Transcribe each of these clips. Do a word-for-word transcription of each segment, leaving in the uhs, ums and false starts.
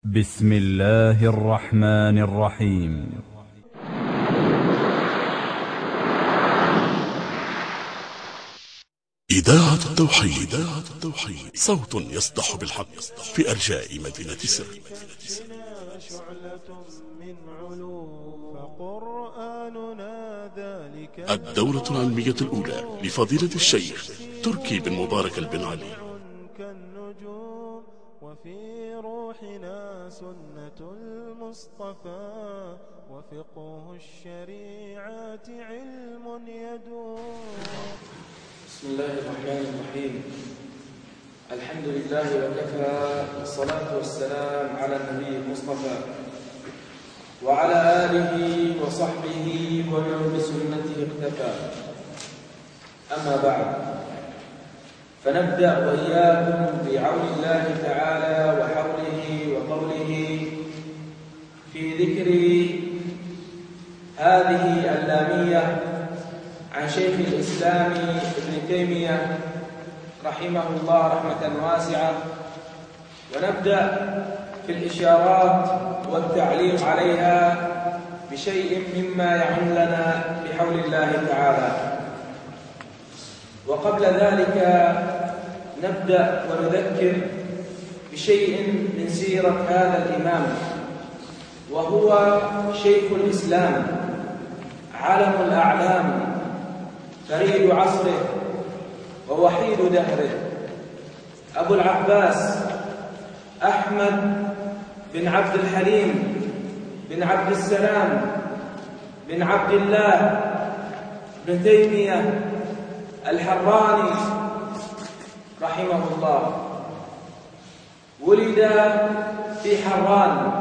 بسم الله الرحمن الرحيم. إذاعة التوحيد. إذاعة التوحيد صوت يصدح بالحق في أرجاء مدينة سر. الدورة العلمية الأولى لفضيلة الشيخ تركي بن مبارك البن علي. وفي روحنا سنة المصطفى وفقه الشريعة علم يدوم. بسم الله الرحمن الرحيم. الحمد لله وكفى، والصلاة والسلام على النبي المصطفى وعلى آله وصحبه ومن بسنته اقتفى. أما بعد، فنبدأ وإياكم بعون الله تعالى وحوله وقوله في ذكر هذه اللامية عن شيخ الإسلام ابن تيمية رحمه الله رحمة واسعة، ونبدأ في الإشارات والتعليق عليها بشيء مما يعم لنا بحول الله تعالى. وقبل ذلك نبدأ ونذكر بشيء من سيرة هذا الإمام، وهو شيخ الإسلام، علم الأعلام، فريد عصره ووحيد دهره، أبو العباس أحمد بن عبد الحليم بن عبد السلام بن عبد الله بن تيمية الحراني رحمه الله. ولد في حران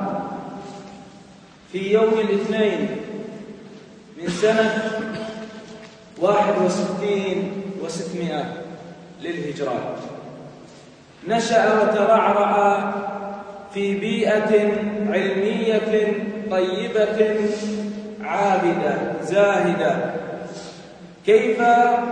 في يوم الاثنين من سنة واحد وستين وستمائة للهجرة. نشأ وترعرع في بيئة علمية طيبة عابدة زاهدة. كيف؟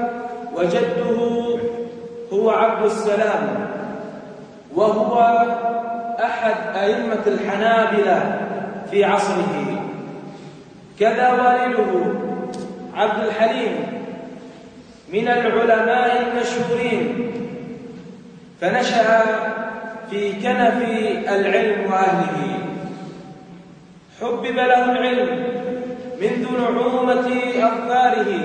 وجده هو عبد السلام، وهو أحد أئمة الحنابلة في عصره. كذا والده عبد الحليم من العلماء المشهورين، فنشأ في كنف العلم وأهله. حبب له العلم منذ نعومة أظفاره،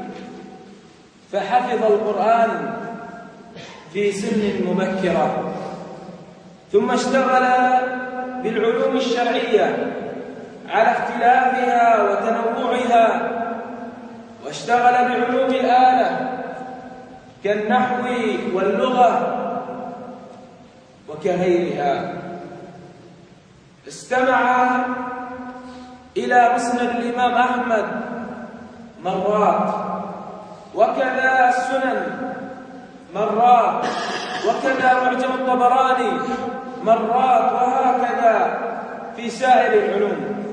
فحفظ القرآن في سن مبكرة، ثم اشتغل بالعلوم الشرعية على اختلافها وتنوعها، واشتغل بعلوم الآلة كالنحو واللغة وكغيرها. استمع إلى مسند الإمام أحمد مرات، وكذا السنن مرات، وكذا معجم الطبراني مرات، وهكذا في سائر العلوم.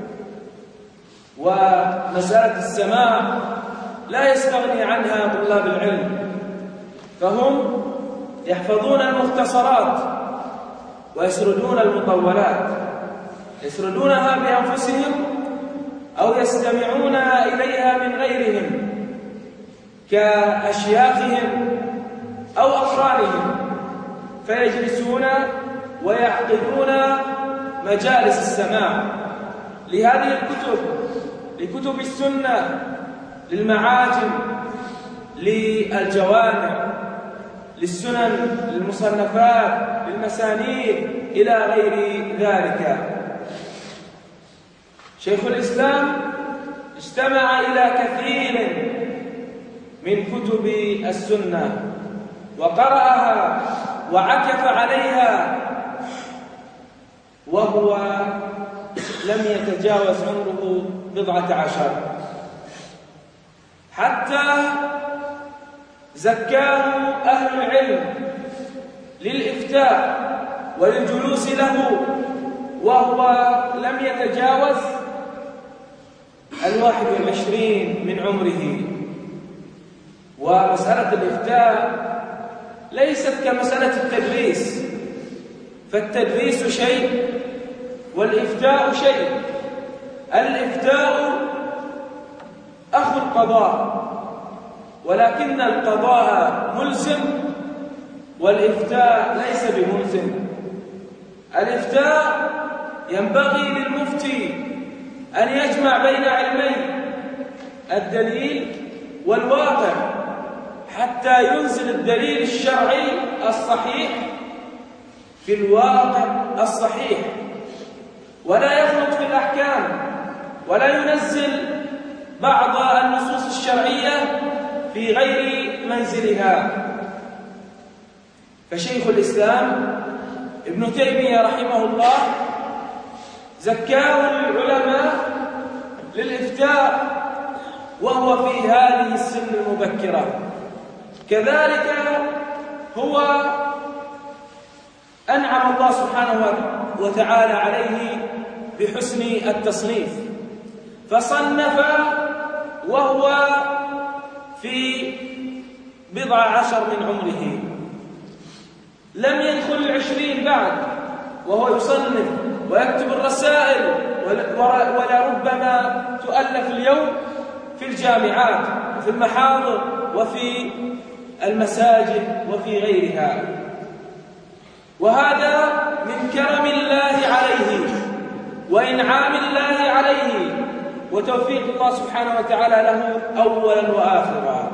ومسألة السماع لا يستغني عنها طلاب العلم، فهم يحفظون المختصرات ويسردون المطولات، يسردونها بأنفسهم أو يستمعون إليها من غيرهم كأشياخهم أو أقرانهم، فيجلسون ويعقدون مجالس السماع لهذه الكتب، لكتب السنة، للمعاجم، للجوامع، للسنن، للمصنفات، للمسانيد، إلى غير ذلك. شيخ الإسلام استمع إلى كثير من كتب السنة وقرأها وعكف عليها، وهو لم يتجاوز عمره بضعة عشر، حتى زكاه أهل العلم للإفتاء وللجلوس له، وهو لم يتجاوز الواحد والعشرين من عمره. ومسألة الإفتاء ليست كمسألة التدريس، فالتدريس شيء والإفتاء شيء. الإفتاء أخو القضاء، ولكن القضاء ملزم والإفتاء ليس بملزم. الإفتاء ينبغي للمفتي أن يجمع بين علمين، الدليل والواقع، حتى ينزل الدليل الشرعي الصحيح في الواقع الصحيح، ولا يخلط في الأحكام، ولا ينزل بعض النصوص الشرعية في غير منزلها. فشيخ الإسلام ابن تيمية رحمه الله زكاه العلماء للإفتاء وهو في هذه السن المبكرة. كذلك هو أنعم الله سبحانه وتعالى عليه بحسن التصنيف، فصنف وهو في بضع عشر من عمره، لم يدخل العشرين بعد وهو يصنف ويكتب الرسائل، ولربما تؤلف اليوم في الجامعات وفي المحاضر وفي المساجد وفي غيرها. وهذا من كرم الله عليه وإنعام الله عليه وتوفيق الله سبحانه وتعالى له أولا وآخرا.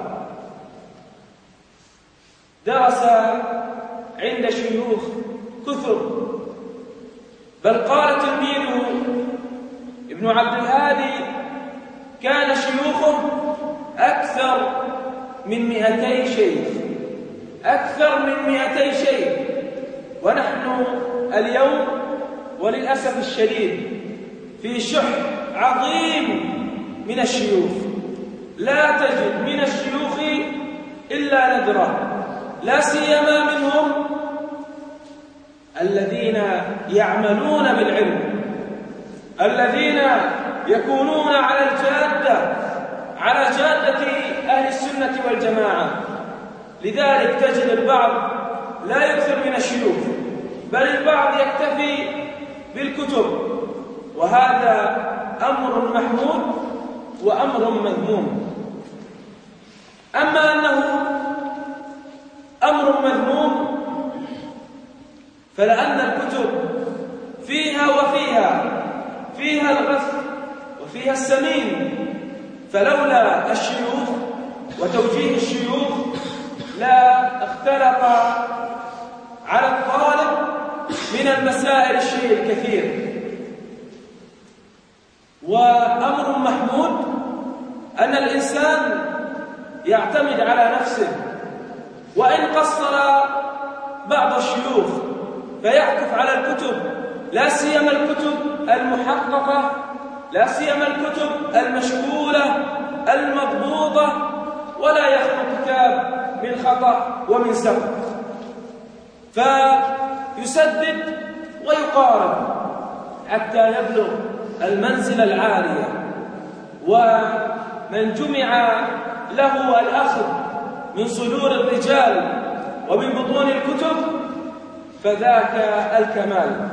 درس عند شيوخ كثر، بل قال تلميذه ابن عبد الهادي كان شيوخه أكثر من مئتي شيخ، أكثر من مئتي شيخ. ونحن اليوم وللأسف الشديد في شح عظيم من الشيوخ، لا تجد من الشيوخ إلا ندرة، لا سيما منهم الذين يعملون بالعلم، الذين يكونون على الجادة، على جادة أهل السنة والجماعة. لذلك تجد البعض لا يكثر من الشيوخ، بل البعض يكتفي بالكتب، وهذا أمر محمود وأمر مذموم. أما أنه أمر مذموم فلأن الكتب فيها وفيها فيها الغث وفيها السمين، فلولا الشيوخ وتوجيه الشيوخ لا اختلط على الطالب من المسائل الشيء الكثير. وأمر محمود أن الإنسان يعتمد على نفسه، وإن قصر بعض الشيوخ فيعكف على الكتب، لا سيما الكتب المحققة، لا سيما الكتب المشكولة المضبوطة، ولا يخلو كتاب من خطأ ومن سقط، فيسدد ويقارب حتى يبلغ المنزل العالية. ومن جمع له الأخذ من صدور الرجال ومن بطون الكتب فذاك الكمال.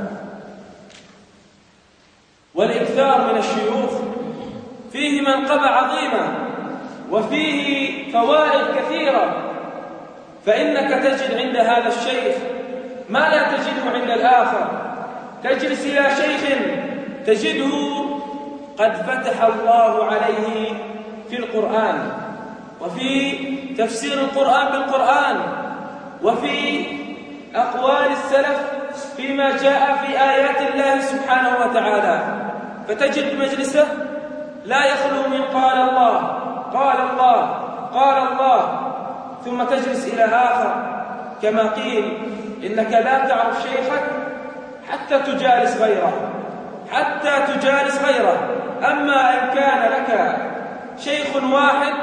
والإكثار من الشيوخ فيه منقبة عظيمة وفيه فوائد كثيرة، فإنك تجد عند هذا الشيخ ما لا تجده عند الآخر. تجلس إلى شيخ تجده قد فتح الله عليه في القرآن وفي تفسير القرآن بالقرآن وفي أقوال السلف فيما جاء في آيات الله سبحانه وتعالى، فتجد مجلسه لا يخلو من قال الله قال الله قال الله، ثم تجلس إلى آخر كما قيل إنك لا تعرف شيخك حتى تجالس غيره، حتى تجالس غيره. أما إن كان لك شيخ واحد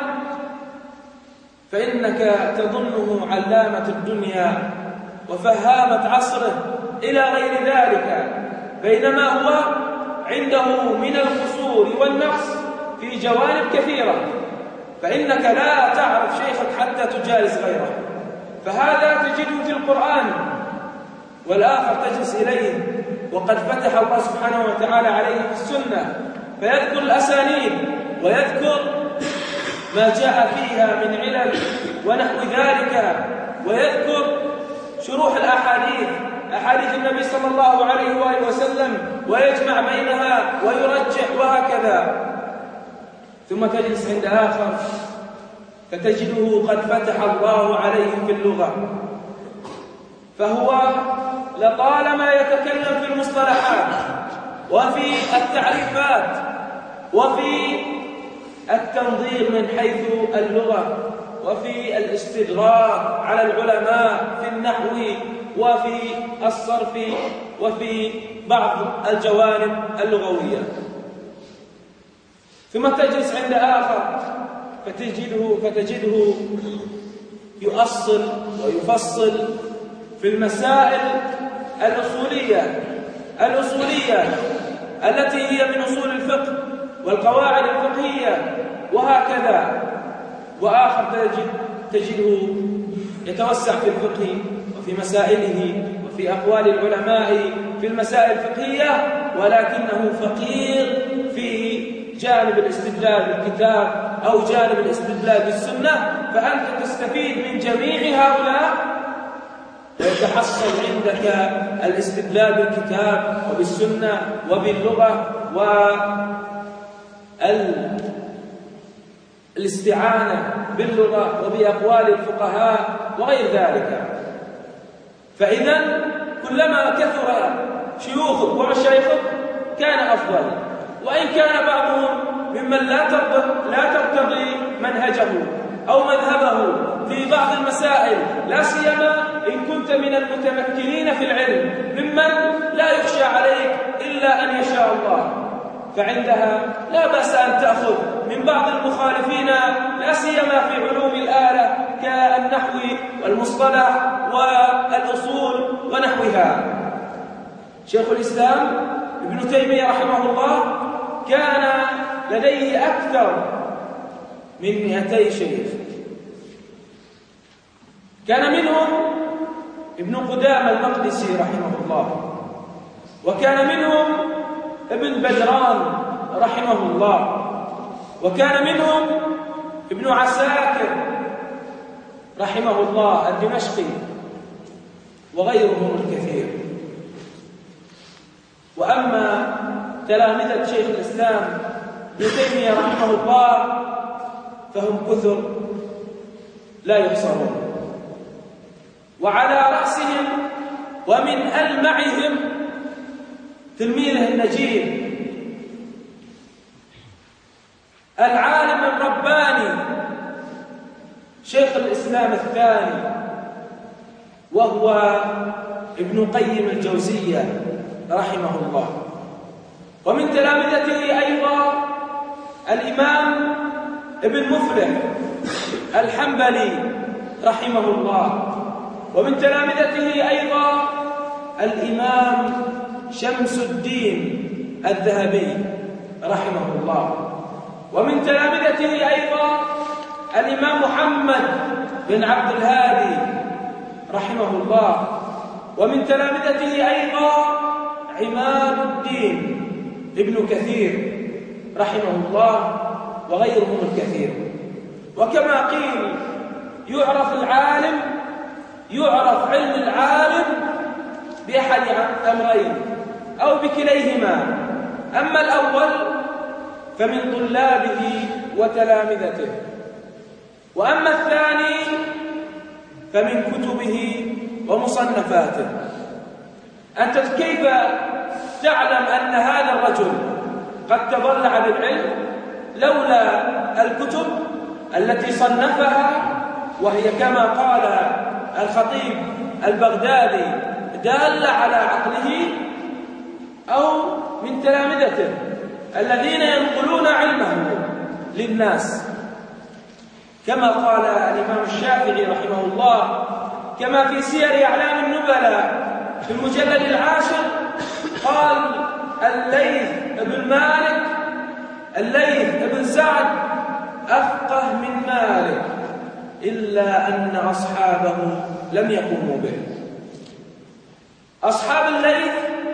فإنك تظنه علامة الدنيا وفهامة عصره إلى غير ذلك، بينما هو عنده من القصور والنقص في جوانب كثيرة، فإنك لا تعرف شيخك حتى تجالس غيره. فهذا تجده في القرآن، والآخر تجلس إليه وقد فتح الله سبحانه وتعالى عليه في السنة، فيذكر الأسانيد ويذكر ما جاء فيها من علل ونحو ذلك، ويذكر شروح الأحاديث أحاديث النبي صلى الله عليه وآله وسلم ويجمع بينها ويرجح وهكذا. ثم تجلس عند آخر فتجده قد فتح الله عليه في اللغة، فهو لطالما يتكلم في المصطلحات وفي التعريفات وفي التنظير من حيث اللغة وفي الاستدراك على العلماء في النحو وفي الصرف وفي بعض الجوانب اللغوية. ثم تجلس عند آخر فتجده, فتجده يؤصل ويفصل في المسائل الأصولية الأصولية التي هي من أصول الفقه والقواعد الفقهية وهكذا. وآخر تجد تجده يتوسع في الفقه وفي مسائله وفي أقوال العلماء في المسائل الفقهية، ولكنه فقير في جانب الاستدلال بالكتاب أو جانب الاستدلال بالسنة، فأنت تستفيد من جميع هؤلاء ويتحصل عندك الاستدلال بالكتاب وبالسنة وباللغة والاستعانة باللغة وبأقوال الفقهاء وغير ذلك. فإذا كلما كثر شيوخك ومشايخك كان أفضل، وإن كان بعضهم ممن لا لا ترتضي منهجه أو مذهبه في بعض المسائل، لا سيما إن كنت من المتمكنين في العلم ممن لا يخشى عليك إلا أن يشاء الله، فعندها لا بأس أن تأخذ من بعض المخالفين لا سيما في علوم الآلة كالنحو والمصطلح والأصول ونحوها. شيخ الإسلام ابن تيمية رحمه الله كان لديه أكثر من مئتي شيخ، كان منهم ابن قدامة المقدسي رحمه الله، وكان منهم ابن بدران رحمه الله، وكان منهم ابن عساكر رحمه الله الدمشقي، وغيرهم الكثير. وأما تلامذة شيخ الإسلام ابن تيمية رحمه الله فهم كثر لا يحصرون، وعلى رأسهم ومن ألمعهم تلميذه النجيب العالم الرباني شيخ الإسلام الثاني، وهو ابن قيم الجوزية رحمه الله. ومن تلامذته أيضا الإمام ابن مفلح الحنبلي رحمه الله، ومن تلامذته أيضا الإمام شمس الدين الذهبي رحمه الله، ومن تلامذته أيضا الإمام محمد بن عبد الهادي رحمه الله، ومن تلامذته أيضا عماد الدين ابن كثير رحمه الله وغيرهم الكثير. وكما قيل يعرف العالم يعرف علم العالم بأحد أمرين أو بكليهما، أما الأول فمن طلابه وتلامذته، وأما الثاني فمن كتبه ومصنفاته. أنت كيف تعلم أن هذا الرجل قد تضلع بالعلم لولا الكتب التي صنفها، وهي كما قال الخطيب البغدادي دال على عقله، أو من تلامذته الذين ينقلون علمه للناس، كما قال الإمام الشافعي رحمه الله كما في سير أعلام النبلاء في المجلد العاشر قال: الليث بن مالك الليث بن سعد أفقه من مالك إلا أن أصحابه لم يقوموا به. أصحاب الليث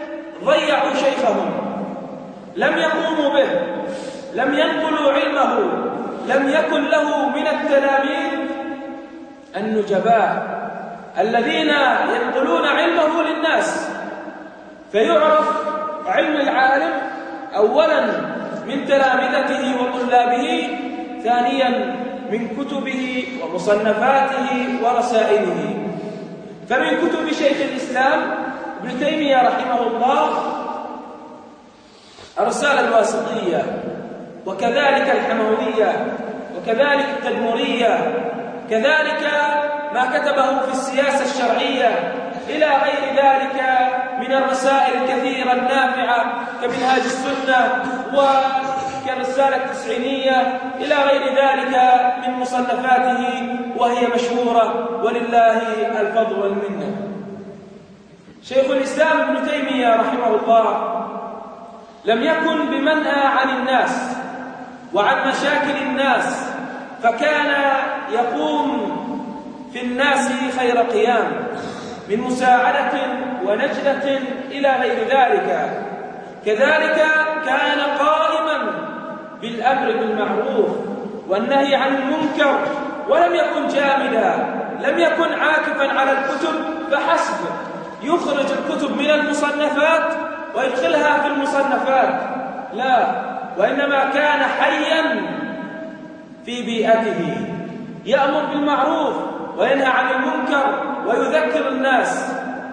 ضيعوا شيخهم، لم يقوموا به، لم ينقلوا علمه، لم يكن له من التلاميذ النجباء الذين ينقلون علمه للناس، فيعرف علم العالم أولا من تلامذته وطلابه، ثانيا من كتبه ومصنفاته ورسائله. فمن كتب شيخ الإسلام ابن تيمية رحمه الله الرسالة الواسطية، وكذلك الحموية، وكذلك التدمرية، كذلك ما كتبه في السياسة الشرعية، إلى غير ذلك من الرسائل الكثيرة النافعة كمنهاج السنة وكالرسالة التسعينية، إلى غير ذلك من مصنفاته وهي مشهورة ولله الفضل والمنة. شيخ الإسلام ابن تيمية رحمه الله لم يكن بمنأى عن الناس وعن مشاكل الناس، فكان يقوم في الناس خير قيام من مساعدة ونجدة إلى غير ذلك. كذلك كان قائما بالأمر بالمعروف والنهي عن المنكر، ولم يكن جامدا، لم يكن عاكفا على الكتب فحسب، يخرج الكتب من المصنفات ويدخلها في المصنفات، لا، وإنما كان حيا في بيئته يأمر بالمعروف وينهى عن المنكر ويذكر الناس.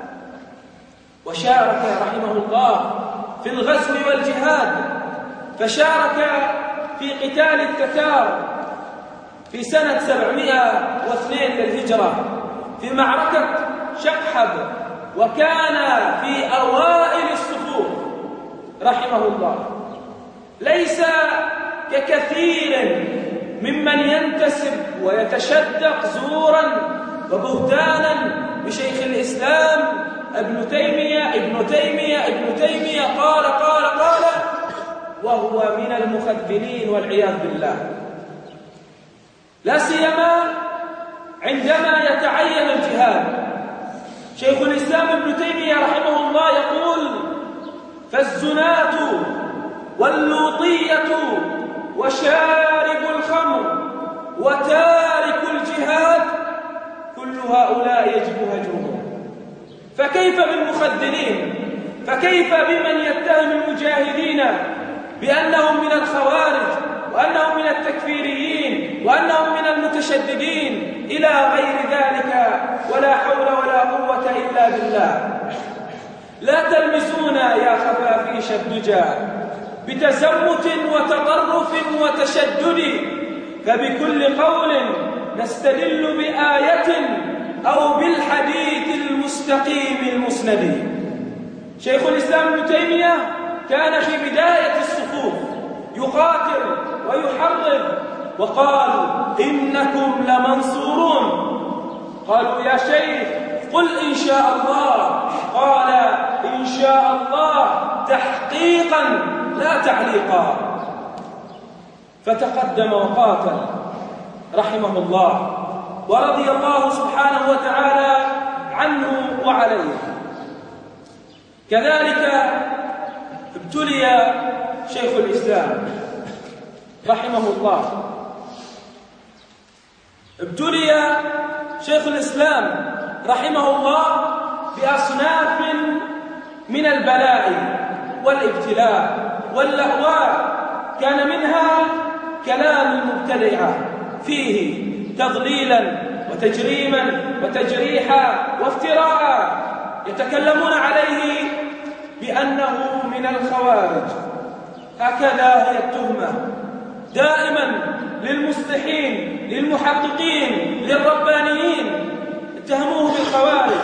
وشارك رحمه الله في الغزو والجهاد، فشارك في قتال التتار في سنة سبعمائة واثنين للهجرة في معركة شقحب، وكان في أوائل الصفوف رحمه الله، ليس ككثير ممن ينتسب ويتشدق زورا وبهتانا بشيخ الإسلام ابن تيمية ابن تيمية ابن تيمية قال قال قال وهو من المخذلين والعياذ بالله، لا سيما عندما يتعين الجهاد. شيخ الإسلام ابن تيمية رحمه الله يقول: فالزناة واللوطية وشارب الخمر وتارك الجهاد كل هؤلاء يجب هجرهم. فكيف بالمخذلين؟ فكيف بمن يتهم المجاهدين بأنهم من الخوارج وأنهم من التكفيريين وأنهم من المتشددين إلى غير ذلك؟ ولا حول ولا قوة إلا بالله. لا تلمسونا يا خفافيش الدجى بتزمت وتطرف وتشدد، فبكل قول نستدل بآية أو بالحديث المستقيم المسند. شيخ الإسلام ابن تيمية كان في بداية الصفوف يقاتل ويحرض، وقال: إنكم لمنصورون. قالوا: يا شيخ قل إن شاء الله. قال: إن شاء الله تحقيقا لا تعليقا. فتقدم وقاتل رحمه الله، ورضي الله سبحانه وتعالى عنه وعليه. كذلك ابتلي شيخ الإسلام رحمه الله ابتلي شيخ الإسلام رحمه الله بأصناف من البلاء والابتلاء واللهواء، كان منها كلام المبتدعة فيه تضليلا وتجريما وتجريحا وافتراء، يتكلمون عليه بأنه من الخوارج. هكذا هي التهمة دائما للمصلحين للمحققين للربانيين، اتهموه بالخوارج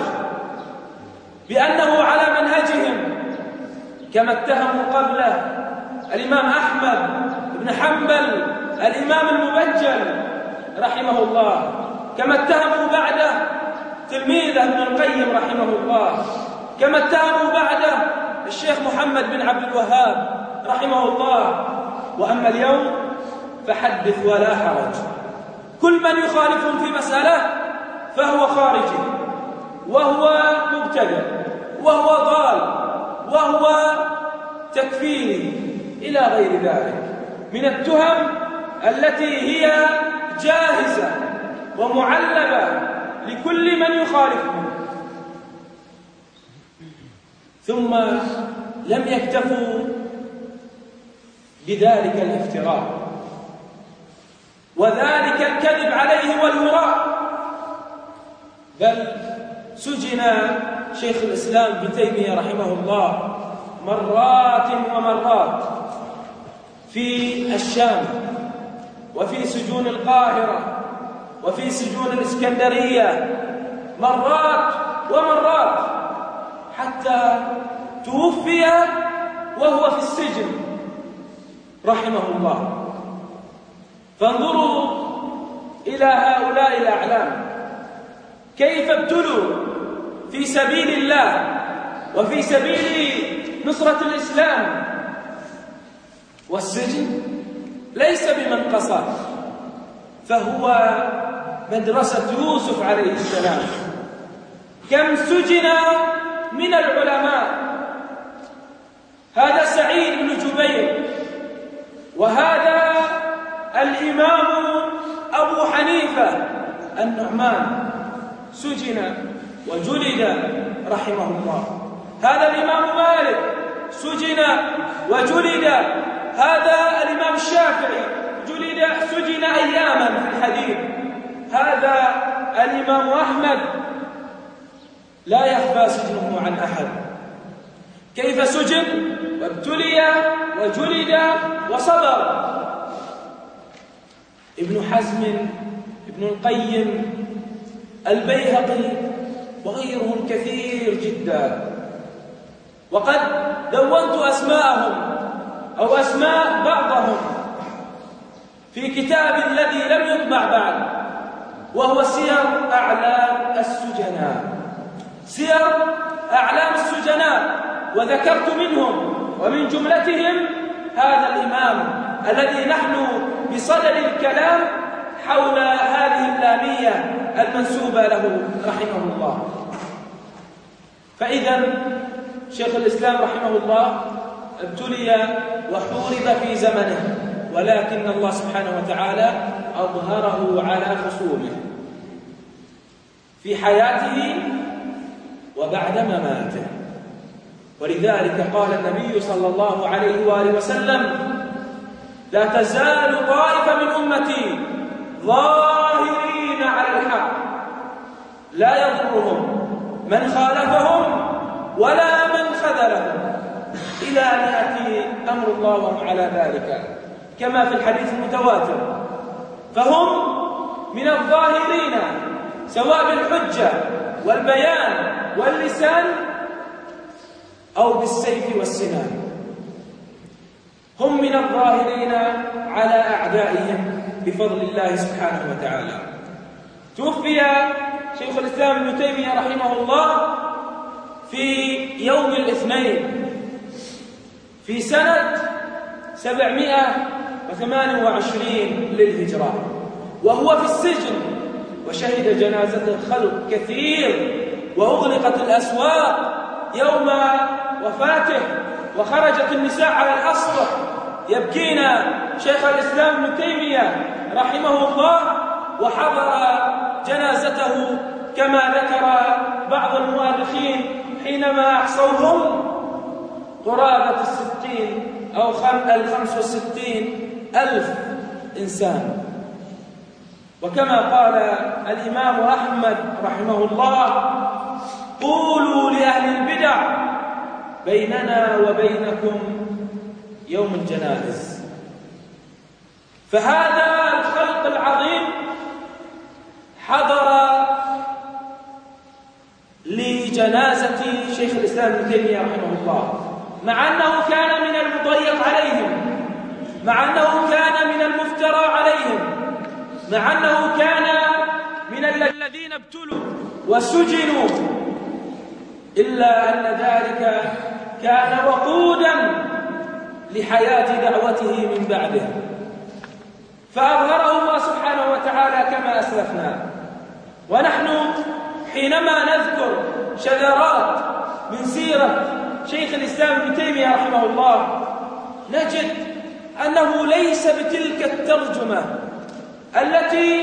بأنه على منهجهم، كما اتهموا قبله الإمام أحمد بن حنبل الإمام المبجل رحمه الله، كما اتهموا بعده تلميذه ابن القيم رحمه الله، كما اتهموا بعده الشيخ محمد بن عبد الوهاب رحمه الله. وأما اليوم فحدث ولا حرج، كل من يخالفهم في مسألة فهو خارجي وهو مبتدع وهو ضال وهو تكفيني إلى غير ذلك من التهم التي هي جاهزة ومعلبة لكل من يخالفه. ثم لم يكتفوا بذلك الافتراء وذلك الكذب عليه والهراء، بل سجن شيخ الإسلام ابن تيمية رحمه الله مرات ومرات في الشام وفي سجون القاهرة وفي سجون الإسكندرية مرات ومرات حتى توفي وهو في السجن رحمه الله. فانظروا إلى هؤلاء الأعلام كيف ابتلوا في سبيل الله وفي سبيل نصرة الإسلام، والسجن ليس بمنقصة، فهو مدرسة يوسف عليه السلام. كم سجن من العلماء، هذا سعيد بن جبير، وهذا الإمام أبو حنيفة النعمان سجن وجلد رحمه الله، هذا الإمام مالك سجن وجلد، هذا الإمام الشافعي جلد سجن أياما في الحديث، هذا الإمام أحمد لا يخفى سجنه عن أحد، كيف سجن وابتلي وجلد وصبر. ابن حزم، ابن القيم، البيهقي وغيرهم كثير جدا، وقد دونت أسماءهم أو أسماء بعضهم في كتاب الذي لم يطبع بعد، وهو سير أعلام السجناء، سير أعلام السجناء، وذكرت منهم ومن جملتهم هذا الإمام الذي نحن بصدد الكلام حول هذه اللامية المنسوبة له رحمه الله. فإذا شيخ الإسلام رحمه الله ابتلي وحورب في زمنه، ولكن الله سبحانه وتعالى أظهره على خصومه في حياته وبعد مماته. ولذلك قال النبي صلى الله عليه وآله وسلم: لا تزال طائفة من أمتي ظاهرين على الحق لا يضرهم من خالفهم ولا من خذلهم، إلى أن يأتي أمر الله وهم على ذلك، كما في الحديث المتواتر. فهم من الظاهرين سواء بالحجة والبيان واللسان أو بالسيف والسنان، هم من الظاهرين على أعدائهم بفضل الله سبحانه وتعالى. توفي شيخ الإسلام ابن تيمية رحمه الله في يوم الاثنين في سنة سبعمائة وثمانية وعشرين للهجرة، وهو في السجن، وشهد جنازته خلق كثير، وأغلقت الأسواق يوم وفاته، وخرجت النساء على الأسطح يبكين شيخ الإسلام ابن تيمية رحمه الله، وحضر جنازته كما ذكر بعض المؤرخين حينما أحصوهم قرابة الستين أو الخمس والستين ألف إنسان. وكما قال الإمام أحمد رحمه الله: قولوا لأهل البدع بيننا وبينكم يوم الجنائز. فهذا الخلق العظيم حضر لجنازة شيخ الإسلام ابن تيمية رحمه الله، مع أنه كان من المضيق عليهم، مع أنه كان من المفترى عليهم، مع أنه كان من الذين ابتلوا وسجنوا، إلا أن ذلك كان وقودا لحياة دعوته من بعده، فأظهره الله سبحانه وتعالى كما أسلفنا. ونحن حينما نذكر شذرات من سيرة شيخ الإسلام ابن تيمية رحمه الله نجد أنه ليس بتلك الترجمة التي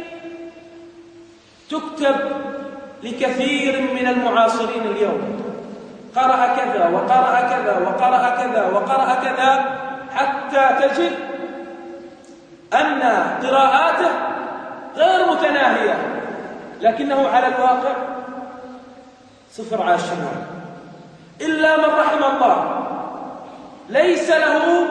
تكتب لكثير من المعاصرين اليوم، قرأ كذا وقرأ كذا وقرأ كذا وقرأ كذا، حتى تجد أن قراءاته غير متناهية، لكنه على الواقع صفر على الشمال، إلا من رحم الله. ليس له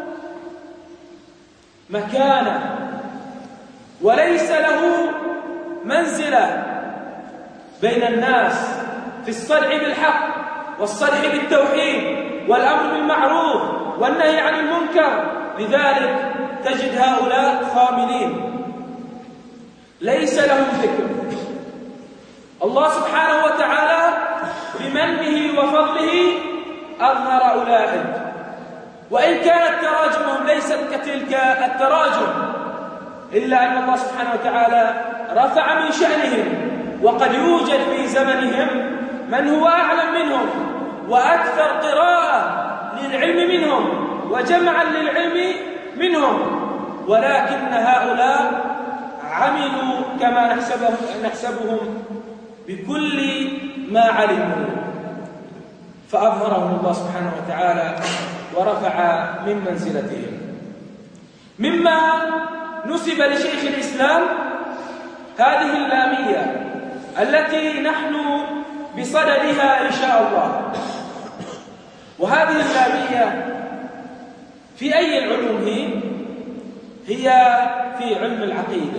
مكانة وليس له منزلة بين الناس في الصدع بالحق والصدع بالتوحيد والأمر بالمعروف والنهي عن المنكر، لذلك تجد هؤلاء خاملين ليس لهم ذكر. الله سبحانه وتعالى بمنه وفضله أظهر أولئك، وإن كانت تراجمهم ليست كتلك التراجم، إلا أن الله سبحانه وتعالى رفع من شأنهم، وقد يوجد في زمنهم من هو أعلم منهم وأكثر قراءة للعلم منهم وجمعا للعلم منهم، ولكن هؤلاء عملوا كما نحسبهم, نحسبهم بكل ما علموا، فأظهرهم الله سبحانه وتعالى ورفع من منزلتهم. مما نسب لشيخ الإسلام هذه اللامية التي نحن بصددها إن شاء الله. وهذه اللامية في أي العلوم هي؟ هي في علم العقيدة.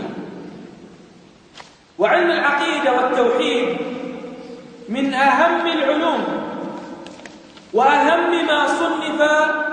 وعلم العقيدة والتوحيد من أهم العلوم وأهم ما صنف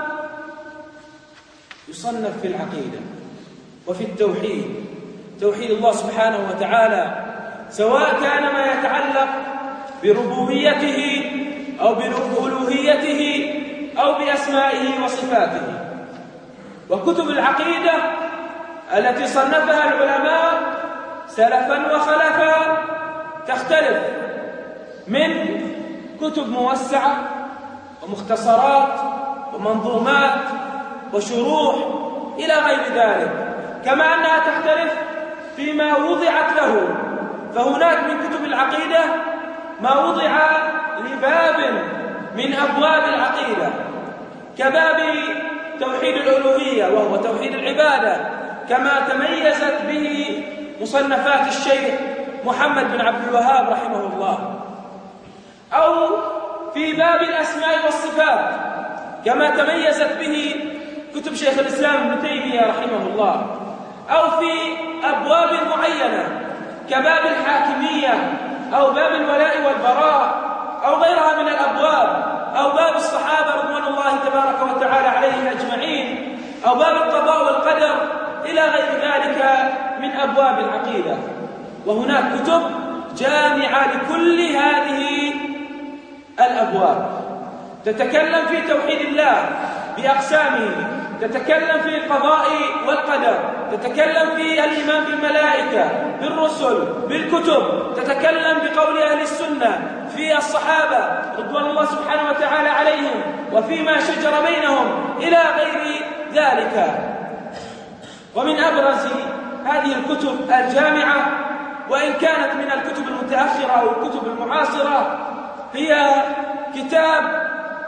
يصنف في العقيدة وفي التوحيد، توحيد الله سبحانه وتعالى، سواء كان ما يتعلق بربوبيته أو بألوهيته أو بأسمائه وصفاته. وكتب العقيدة التي صنفها العلماء سلفا وخلفا تختلف من كتب موسعة ومختصرات ومنظومات وشروح إلى غير ذلك، كما أنها تختلف فيما وضعت له. فهناك من كتب العقيدة ما وضع لباب من أبواب العقيدة كباب توحيد الألوهية وهو توحيد العبادة، كما تميزت به مصنفات الشيخ محمد بن عبد الوهاب رحمه الله، أو في باب الأسماء والصفات كما تميزت به كتب شيخ الإسلام ابن تيمية رحمه الله، أو في أبواب معينة كباب الحاكمية أو باب الولاء والبراء أو غيرها من الأبواب، أو باب الصحابة رضوان الله تبارك وتعالى عليهم أجمعين، أو باب القضاء والقدر إلى غير ذلك من أبواب العقيدة. وهناك كتب جامعة لكل هذه الأبواب، تتكلم في توحيد الله بأقسامه، تتكلم في القضاء والقدر، تتكلم في الإيمان بالملائكة، بالرسل، بالكتب، تتكلم بقول أهل السنة في الصحابة رضوان الله سبحانه وتعالى عليهم وفيما شجر بينهم إلى غير ذلك. ومن أبرز هذه الكتب الجامعة، وإن كانت من الكتب المتأخرة أو الكتب المعاصرة، هي كتاب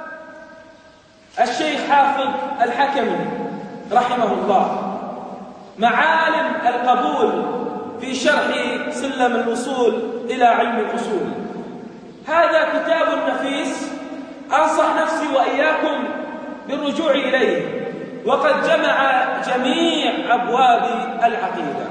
الشيخ حافظ الحكمي رحمه الله، معالم القبول في شرح سلم الوصول إلى علم الأصول. هذا كتاب نفيس أنصح نفسي وإياكم بالرجوع إليه، وقد جمع جميع أبواب العقيدة.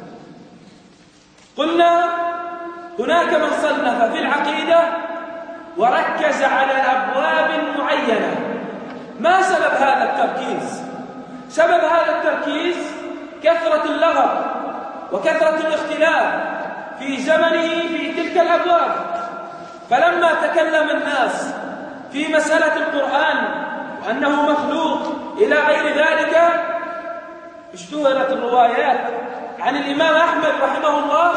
قلنا هناك من صنف في العقيدة وركز على الأبواب المعينة. ما سبب هذا التركيز؟ سبب هذا التركيز كثرة اللغط وكثرة الاختلاف في زمنه في تلك الأبواب. فلما تكلم الناس في مسألة القرآن وأنه مخلوق إلى غير ذلك، اشتهرت الروايات عن الإمام أحمد رحمه الله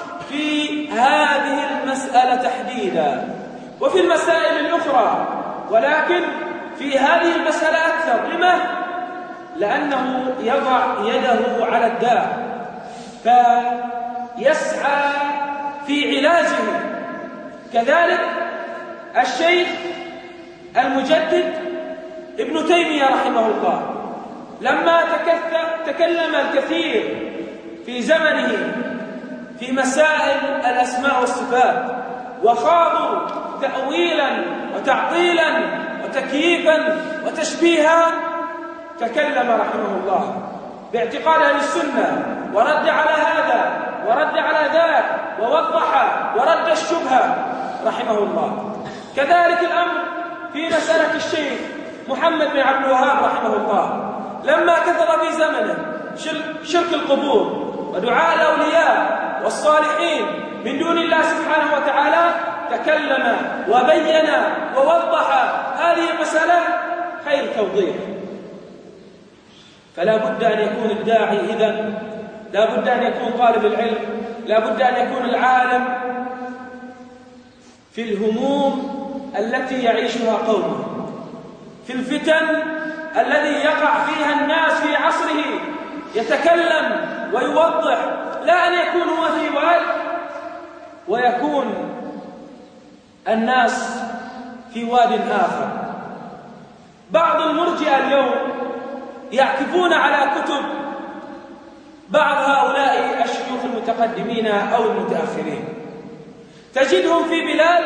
في هذه المسألة تحديدا، وفي المسائل الأخرى. ولكن في هذه المسألة أكثر. لما؟ لأنه يضع يده على الداء فيسعى في علاجه. كذلك الشيخ المجدد ابن تيمية رحمه الله لما تكلم الكثير في زمنه في مسائل الأسماء والصفات وخاضوا تأويلا وتعطيلا وتكييفا وتشبيها، تكلم رحمه الله باعتقاد أهل السنة ورد على هذا ورد على ذاك ووضح ورد الشبهة رحمه الله. كذلك الأمر في مسألة الشيخ محمد بن عبد الوهاب رحمه الله لما كثر في زمنه شرك القبور ودعاء الأولياء والصالحين من دون الله سبحانه وتعالى، تكلم وبين ووضح هذه المسألة خير توضيح. فلا بد أن يكون الداعي إذن، لا بد أن يكون طالب العلم، لا بد أن يكون العالم في الهموم التي يعيشها قومه، في الفتن الذي يقع فيها الناس في عصره، يتكلم ويوضح، لا أن يكون هو في واد ويكون الناس في واد آخر. بعض المرجئة اليوم يعكفون على كتب بعض هؤلاء الشيوخ المتقدمين أو المتأخرين، تجدهم في بلاد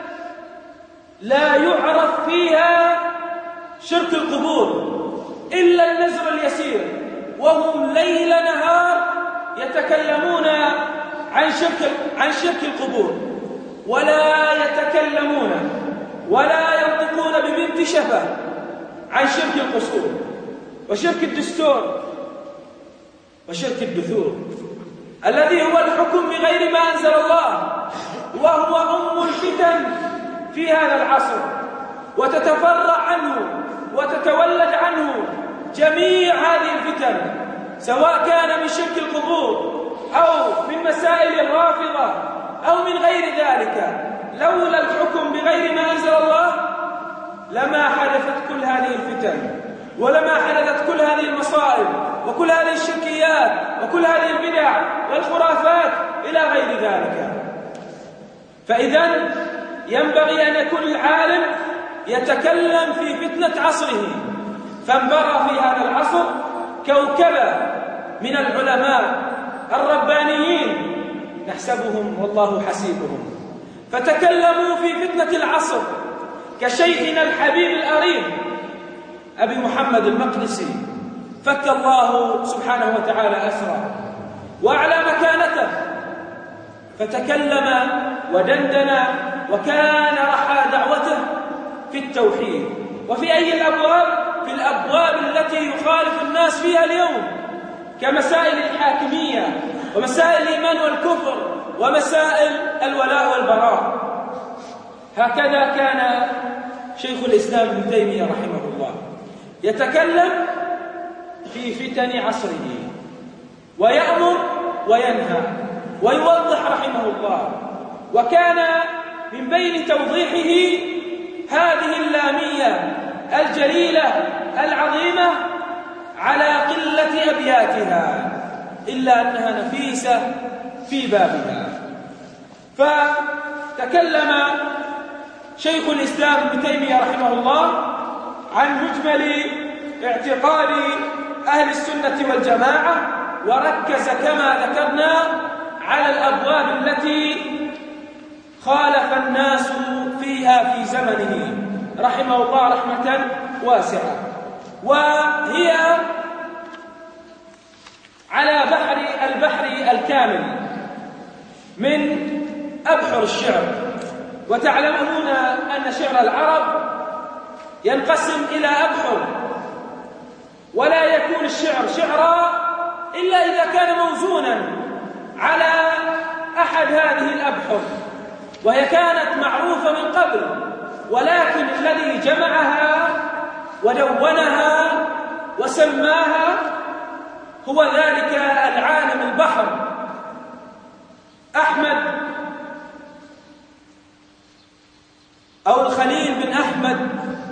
لا يعرف فيها شرك القبور إلا النزر اليسير، وهم ليل نهار يتكلمون عن شرك عن شرك القبور، ولا يتكلمون ولا ينطقون ببنت شفة عن شرك القصور وشرك الدستور وشرك الدثور الذي هو الحكم بغير ما أنزل الله، وهو أم الفتن في هذا العصر، وتتفرع عنه وتتولد عنه جميع هذه الفتن، سواء كان من شرك القبور أو من مسائل الرافضة أو من غير ذلك. لولا الحكم بغير ما أنزل الله لما حدثت كل هذه الفتن، ولما حدثت كل هذه المصائب وكل هذه الشركيات وكل هذه البدع والخرافات إلى غير ذلك. فإذن ينبغي أن يكون العالم يتكلم في فتنة عصره، فانبرى في هذا العصر كوكبة من العلماء الربانيين نحسبهم والله حسيبهم، فتكلموا في فتنة العصر كشيخنا الحبيب الأريم أبي محمد المقدسي، فك الله سبحانه وتعالى أسره وأعلى مكانته، فتكلم ودندن وكان رحى دعوته في التوحيد. وفي أي الأبواب؟ في الأبواب التي يخالف الناس فيها اليوم، كمسائل الحاكمية ومسائل الإيمان والكفر ومسائل الولاء والبراء. هكذا كان شيخ الإسلام ابن تيمية رحمه الله يتكلم في فتن عصره، ويأمر وينهى ويوضح رحمه الله. وكان من بين توضيحه هذه اللامية الجليلة العظيمة على قلة أبياتها، إلا أنها نفيسة في بابها. فتكلم شيخ الإسلام ابن تيمية رحمه الله عن مجمل اعتقاد أهل السنة والجماعة، وركز كما ذكرنا على الأبواب التي خالف الناس فيها في زمنه رحمه الله رحمة واسعة، وهي على بحر البحر الكامل من أبحر الشعر. وتعلمون أن شعر العرب ينقسم إلى أبحر، ولا يكون الشعر شعرا إلا إذا كان موزونا على أحد هذه الأبحر، وهي كانت معروفة من قبل، ولكن الذي جمعها ودونها وسماها هو ذلك العالم البحر أحمد أو الخليل بن أحمد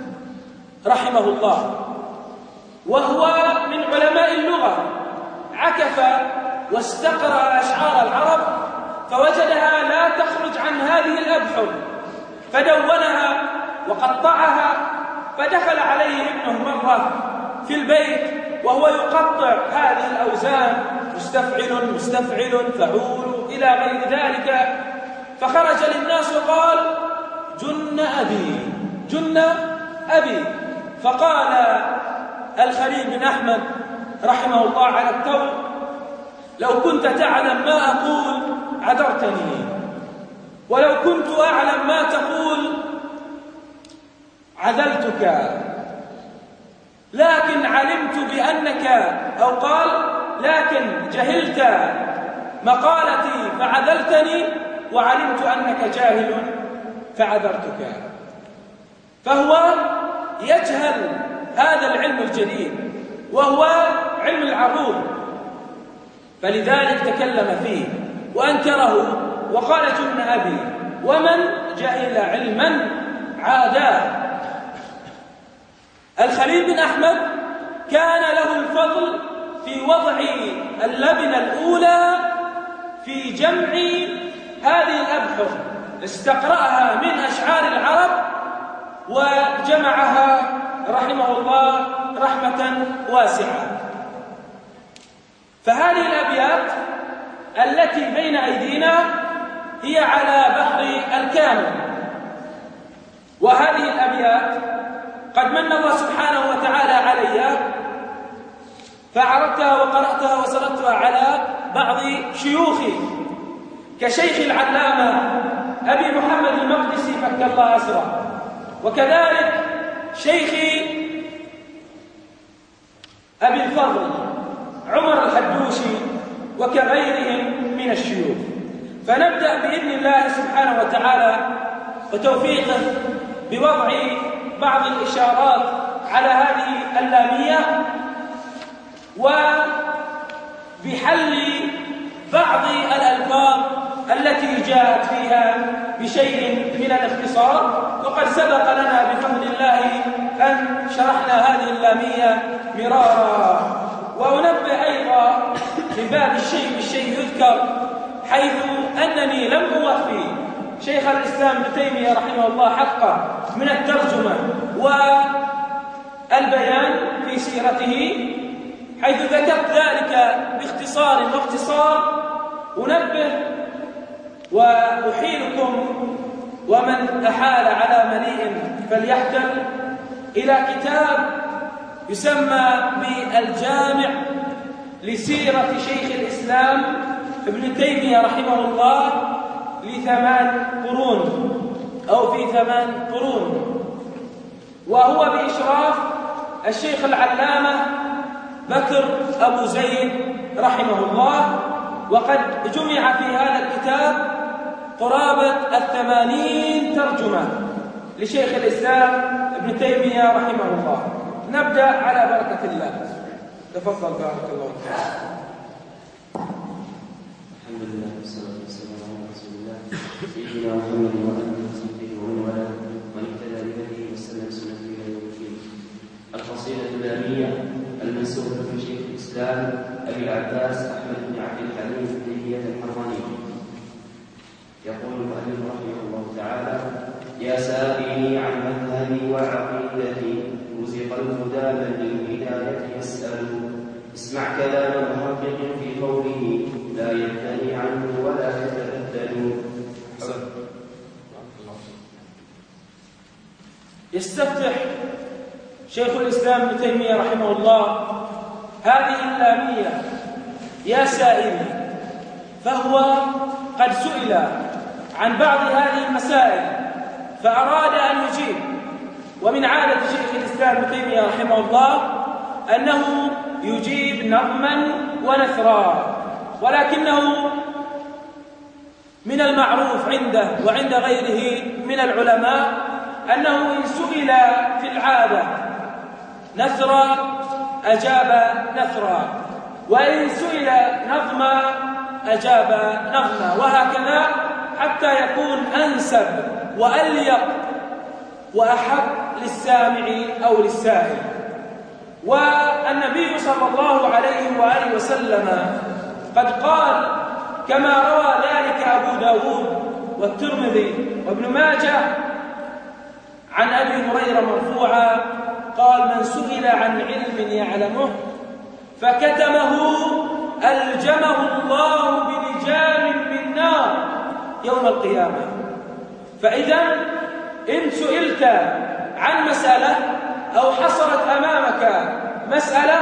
رحمه الله، وهو من علماء اللغة، عكف واستقرأ أشعار العرب فوجدها لا تخرج عن هذه الأبحر، فدونها وقطعها. فدخل عليه ابنه مرة في البيت وهو يقطع هذه الأوزان، مستفعل مستفعل فعول إلى غير ذلك، فخرج للناس وقال: جن أبي جن أبي. فقال الخليل بن أحمد رحمه الله على التو: لو كنت تعلم ما أقول عذرتني، ولو كنت أعلم ما تقول عذلتك، لكن علمت بأنك، أو قال: لكن جهلت مقالتي فعذلتني، وعلمت أنك جاهل فعذرتك. فهو يجهل هذا العلم الجديد وهو علم العروض، فلذلك تكلم فيه وأنكره وقال: جن أبي. ومن جهل علما عاداه. الخليل بن أحمد كان له الفضل في وضع اللبنة الأولى في جمع هذه الأبحر، استقرأها من أشعار العرب وجمعها رحمه الله رحمة واسعة. فهذه الأبيات التي بين أيدينا هي على بحر الكامل، وهذه الأبيات قد من الله سبحانه وتعالى علي فعرضتها وقرأتها وسردتها على بعض شيوخي كشيخ العلامة أبي محمد المقدسي فك الله أسره، وكذلك شيخي أبي الفضل عمر الحدوشي وكغيرهم من الشيوخ. فنبدأ بإذن الله سبحانه وتعالى وتوفيقه بوضع بعض الإشارات على هذه اللامية وبحل بعض الألفاظ التي جاءت فيها بشيء من الاختصار. وقد سبق لنا بفضل الله أن شرحنا هذه اللامية مرارا. وأنبه أيضا في باب الشيء بالشيء يذكر، حيث أنني لم أوفي شيخ الإسلام ابن تيمية رحمه الله حقه من الترجمة والبيان في سيرته، حيث ذكرت ذلك باختصار واختصار. أنبه وأحيلكم ومن أحال على مليء فليحتل إلى كتاب يسمى بالجامع لسيرة شيخ الإسلام ابن تيمية رحمه الله لثمان قرون أو في ثمان قرون، وهو بإشراف الشيخ العلامة بكر أبو زيد رحمه الله. وقد جمع في هذا الكتاب قرابة الثمانين ترجمة لشيخ الإسلام ابن تيمية رحمه الله. نبدأ على بركة الله. تفضل بارك الله فيك. الحمد لله والصلاة والسلام على رسول الله سيدنا محمد وعلى آله وصحبه ومن والاه ومن اهتدى بهديه واستنى بسنته إلى يوم الدين. القصيدة اللامية المنسوبة من شيخ الإسلام أبي العباس أحمد بن عبد الحليم بن تيمية الحراني. يقول المؤلف رحمه الله تعالى: يا سائلي عن مذهبي وعقيدتي رزق الهدى من للهداية يسأل. اسمع كلام محقق في قوله لا ينثني عنه ولا يتبدل. يستفتح شيخ الإسلام ابن تيمية رحمه الله هذه اللامية: يا سائلي، فهو قد سئل عن بعض هذه المسائل فأراد أن يجيب. ومن عادة شيخ الإسلام ابن تيمية رحمه الله أنه يجيب نظما ونثرا، ولكنه من المعروف عنده وعند غيره من العلماء أنه إن سئل في العادة نثرا أجاب نثرا، وإن سئل نظما أجاب نظما، وهكذا حتى يكون أنسب وأليق وأحق للسامع أو للسائل. والنبي صلى الله عليه وآله وسلم قد قال كما روى ذلك أبو داود والترمذي وابن ماجه عن أبي هريرة مرفوعا قال: من سئل عن علم يعلمه فكتمه ألجمه الله بلجام من نار يوم القيامة. فإذا إن سئلت عن مسألة أو حصلت أمامك مسألة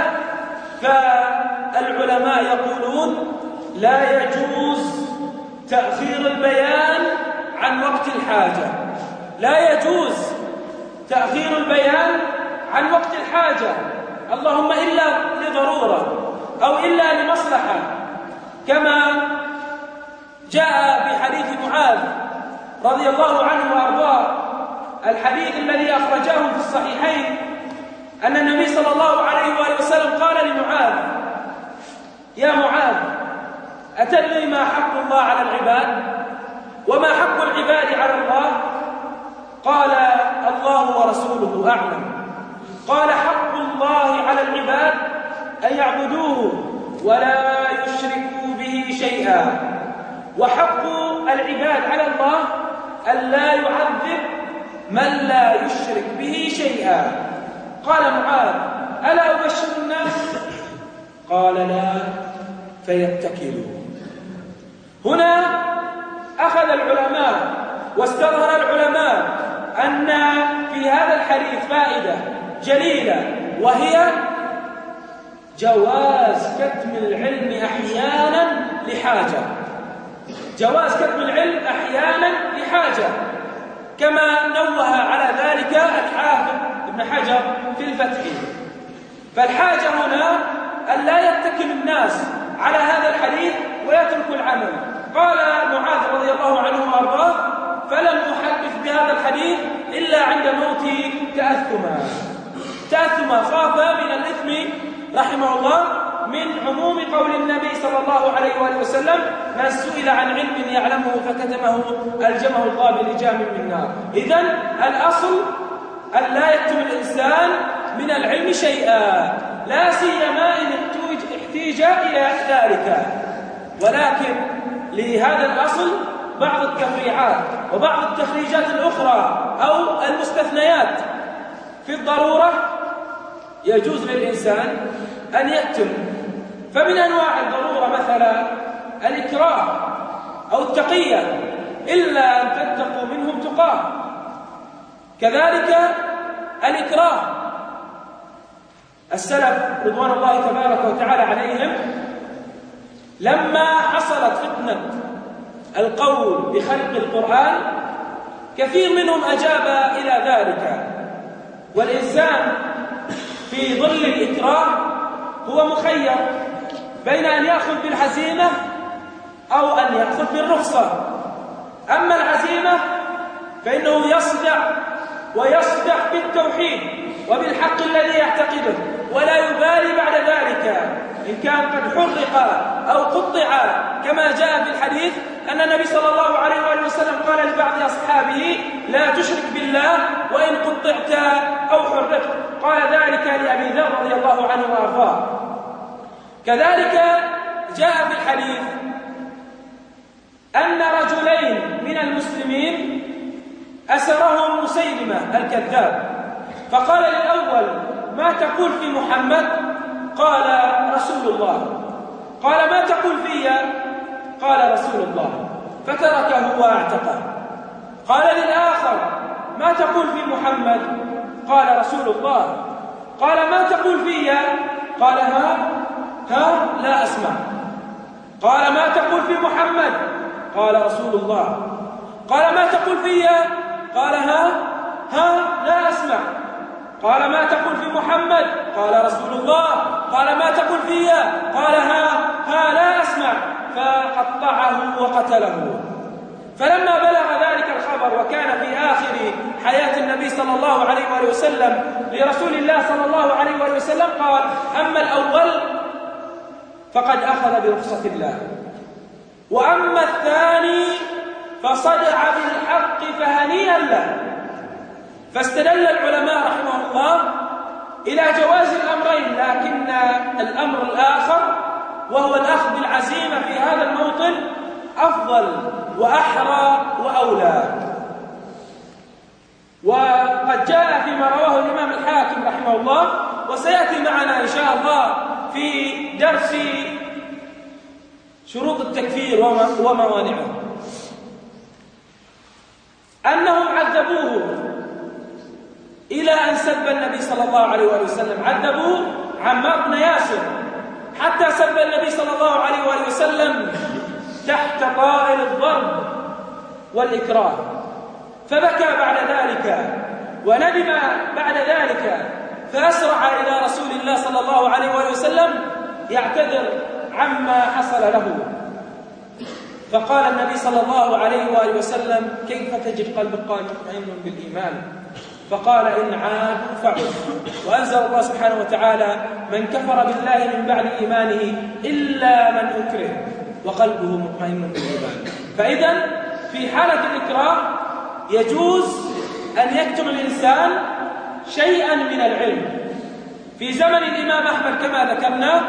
فالعلماء يقولون لا يجوز تأخير البيان عن وقت الحاجة، لا يجوز تأخير البيان عن وقت الحاجة، اللهم إلا لضرورة أو إلا لمصلحة، كما جاء في حديث معاذ رضي الله عنه وأرضاه، الحديث الذي أخرجاه في الصحيحين، أن النبي صلى الله عليه وآله وسلم قال لمعاذ: يا معاذ، أتدري ما حق الله على العباد وما حق العباد على الله؟ قال: الله ورسوله أعلم. قال: حق الله على العباد أن يعبدوه ولا يشركوا به شيئا، وحق العباد على الله أن لا يعذب من لا يشرك به شيئا. قال معاذ: ألا أبشر الناس؟ قال: لا، فيتكلوا. هنا أخذ العلماء واستظهر العلماء أن في هذا الحديث فائدة جليلة، وهي جواز كتم العلم أحيانا لحاجة، جواز كتم العلم أحيانا لحاجة، كما نوه على ذلك الحافظ ابن حجر في الفتح. فالحاجة هنا أن لا يتكل الناس على هذا الحديث ويتركوا العمل. قال معاذ رضي الله عنه وأرضاه: فلم أحدث بهذا الحديث إلا عند موتي تأثما تأثما خاف من الإثم رحمه الله من عموم قول النبي صلى الله عليه وآله وسلم: من سئل عن علم يعلمه فكتمه ألجمه الله بلجام من نار. إذن الأصل أن لا يكتم الإنسان من العلم شيئا، لا سيما إن احتيج إلى ذلك، ولكن لهذا الأصل بعض التفريعات وبعض التخريجات الأخرى أو المستثنيات. في الضرورة يجوز للإنسان أن يكتم، فمن أنواع الضرورة مثلا الإكراه أو التقية، إلا أن تتقوا منهم تقاه. كذلك الإكراه، السلف رضوان الله تبارك وتعالى عليهم لما حصلت فتنة القول بخلق القرآن كثير منهم أجاب إلى ذلك، والإنسان في ظل الإكراه هو مخير بين أن يأخذ بالعزيمة أو أن يأخذ بالرخصة. أما العزيمة فإنه يصدع ويصدع بالتوحيد وبالحق الذي يعتقده، ولا يبالي بعد ذلك إن كان قد حرق أو قطع، كما جاء في الحديث أن النبي صلى الله عليه وآله وسلم قال لبعض أصحابه: لا تشرك بالله وإن قطعت أو حرقت. قال ذلك لأبي ذر رضي الله عنه وأرضاه. كذلك جاء في الحديث أن رجلين من المسلمين أسرهم مسيلمة الكذاب، فقال للأول: ما تقول في محمد؟ قال: رسول الله. قال: ما تقول في؟ قال: رسول الله. فتركه واعتقه. قال للآخر: ما تقول في محمد؟ قال: رسول الله. قال: ما تقول في؟ قال: ها ها لا أسمع. قال: ما تقول في محمد؟ قال: رسول الله. قال: ما تقول في؟ قال: ها ها لا أسمع. قال: ما تقول في محمد؟ قال: رسول الله. قال: ما تقول في؟ قال: ها ها لا أسمع. فقطعه وقتله. فلما بلغ ذلك الخبر وكان في آخر حياة النبي صلى الله عليه وآله وسلم لرسول الله صلى الله عليه وآله وسلم قال: أما الأول فقد أخذ برخصة الله، وأما الثاني فصدع بالحق فهنيئا له. فاستدل العلماء رحمه الله إلى جواز الأمرين، لكن الأمر الآخر وهو الأخذ بالعزيمة في هذا الموطن أفضل وأحرى وأولى. وقد جاء فيما رواه الإمام الحاكم رحمه الله، وسيأتي معنا إن شاء الله في درس شروط التكفير وموانعه، أنهم عذبوه إلى أن سب النبي صلى الله عليه وآله وسلم. عذبوه عمار بن ياسر حتى سب النبي صلى الله عليه وآله وسلم تحت طائل الضرب والإكراه، فبكى بعد ذلك وندم بعد ذلك، فأسرع إلى رسول الله صلى الله عليه وآله وسلم يعتذر عما حصل له. فقال النبي صلى الله عليه وآله وسلم: كيف تجد قلبك قال مطمئن بالإيمان؟ فقال: إن عادوا فعل. وأنزل الله سبحانه وتعالى: من كفر بالله من بعد إيمانه إلا من أكره وقلبه مطمئن بالإيمان. فإذا في حالة الإكراه يجوز أن يكتم الإنسان شيئا من العلم. في زمن الإمام أحمد كما ذكرنا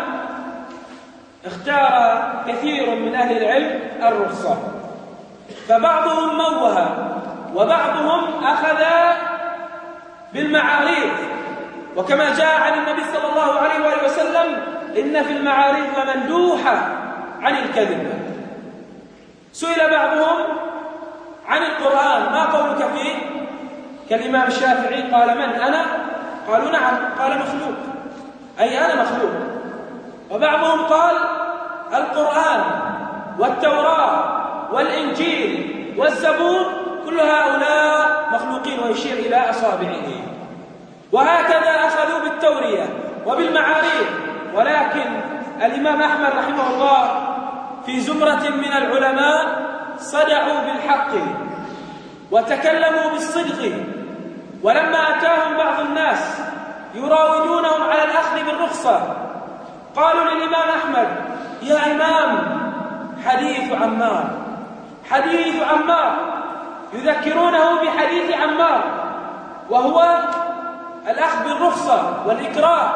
اختار كثير من أهل العلم الرخصة، فبعضهم موه وبعضهم أخذ بالمعاريض، وكما جاء عن النبي صلى الله عليه وآله وسلم: إن في المعاريض لمندوحة عن الكذب. سئل بعضهم عن القرآن: ما قولك فيه؟ كالإمام الشافعي قال: من أنا؟ قالوا: نعم. قال: مخلوق، أي أنا مخلوق. وبعضهم قال: القرآن والتوراة والإنجيل والزبور كل هؤلاء مخلوقين، ويشير إلى أصابعه. وهكذا أخذوا بالتورية وبالمعاريض. ولكن الإمام أحمد رحمه الله في زمرة من العلماء صدعوا بالحق وتكلموا بالصدق، ولما أتاهم بعض الناس يراودونهم على الأخذ بالرخصة قالوا للإمام أحمد: يا إمام، حديث عمار حديث عمار، يذكرونه بحديث عمار وهو الأخذ بالرخصة والإكراه.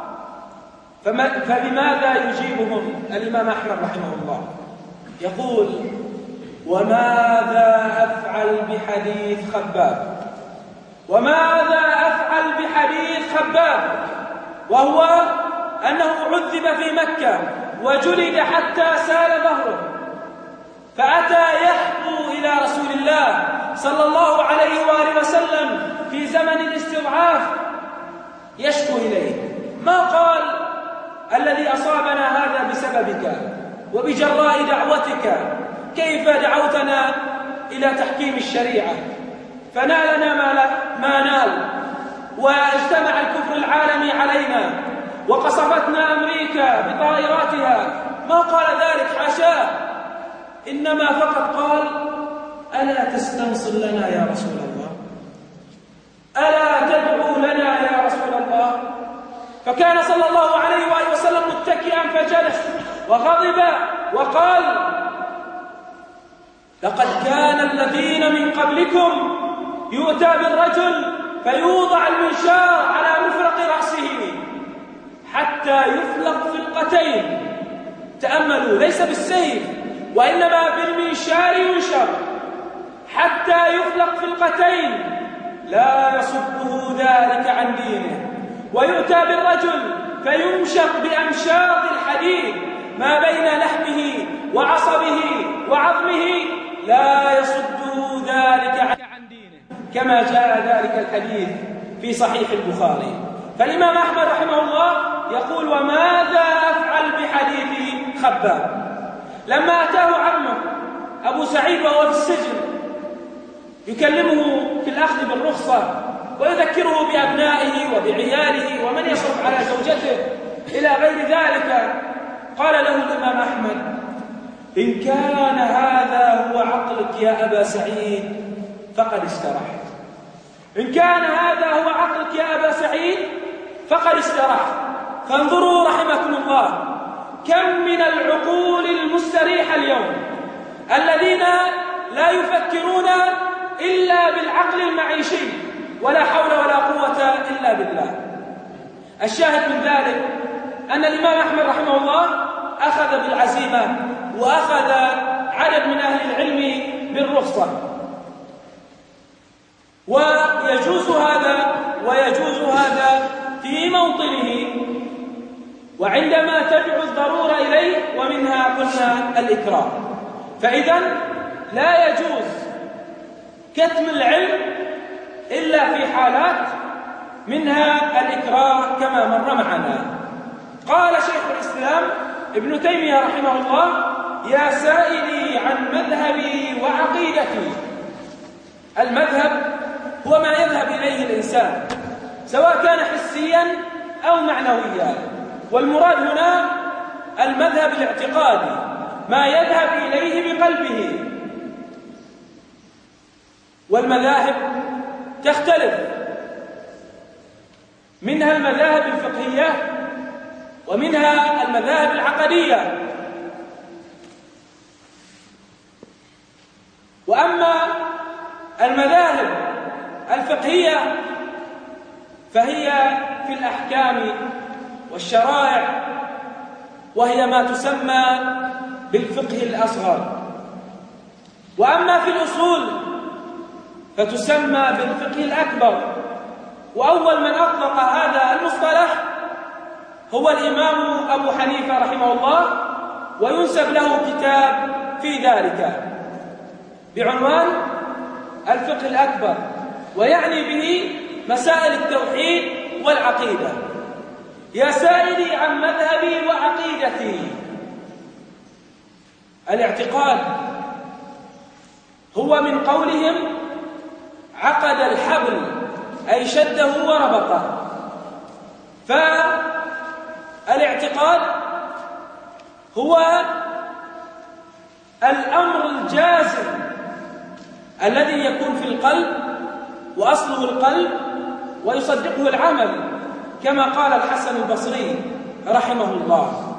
فبماذا يجيبهم الإمام أحمد رحمه الله؟ يقول: وماذا أفعل بحديث خباب؟ وماذا أفعل بحديث خباب وهو أنه عذب في مكة وجلد حتى سال ظهره، فأتى يحكو إلى رسول الله صلى الله عليه وآله وسلم في زمن الاستضعاف، يشكو إليه. ما قال: الذي أصابنا هذا بسببك وبجراء دعوتك، كيف دعوتنا إلى تحكيم الشريعة فنالنا ما نال، واجتمع الكفر العالمي علينا، وقصفتنا أمريكا بطائراتها. ما قال ذلك، حاشاه، إنما فقط قال: ألا تستنصر لنا يا رسول الله؟ ألا تدعو لنا يا رسول الله؟ فكان صلى الله عليه وآله وسلم متكئا فجلس وغضب وقال: لقد كان الذين من قبلكم يؤتى بالرجل فيوضع المنشار على مفرق رأسه حتى يفلق فلقتين. تأملوا، ليس بالسيف وإنما بالمنشار ينشر حتى يفلق فلقتين، لا يصده ذلك عن دينه. ويؤتى بالرجل فيمشق بأمشاط الحديد ما بين لحمه وعصبه وعظمه، لا يصده ذلك عن دينه، كما جاء ذلك الحديث في صحيح البخاري. فالإمام أحمد رحمه الله يقول: وماذا أفعل بحديث خباب؟ لما أتاه عمه أبو سعيد وهو في السجن يكلمه في الأخذ بالرخصة ويذكره بأبنائه وبعياله ومن يصرف على زوجته إلى غير ذلك، قال له الإمام أحمد: إن كان هذا هو عقلك يا أبا سعيد فقد استرحت. إن كان هذا هو عقلك يا أبا سعيد فقد استرحت. فانظروا رحمكم الله كم من العقول المستريحة اليوم الذين لا يفكرون إلا بالعقل المعيشي، ولا حول ولا قوة إلا بالله. الشاهد من ذلك أن الإمام أحمد رحمه الله أخذ بالعزيمة وأخذ عدد من أهل العلم بالرخصة، ويجوز هذا ويجوز هذا في موطنه وعندما تدعو الضرورة إليه، ومنها قلنا الإكراه. فإذا لا يجوز كتم العلم إلا في حالات منها الإكراه كما مر معنا. قال شيخ الإسلام ابن تيمية رحمه الله: يا سائلي عن مذهبي وعقيدتي. المذهب هو ما يذهب إليه الإنسان سواء كان حسيا أو معنويا، والمراد هنا المذهب الاعتقادي، ما يذهب إليه بقلبه. والمذاهب تختلف، منها المذاهب الفقهية ومنها المذاهب العقدية. وأما المذاهب الفقهية فهي في الأحكام والشرائع، وهي ما تسمى بالفقه الأصغر. وأما في الأصول فتسمى بالفقه الأكبر. وأول من أطلق هذا المصطلح هو الإمام أبو حنيفة رحمه الله، وينسب له كتاب في ذلك بعنوان الفقه الأكبر، ويعني به مسائل التوحيد والعقيدة. يا سائلي عن مذهبي وعقيدتي. الاعتقاد هو من قولهم عقد الحبل، أي شده وربطه. فالاعتقاد هو الأمر الجازم الذي يكون في القلب وأصله القلب ويصدقه العمل، كما قال الحسن البصري رحمه الله: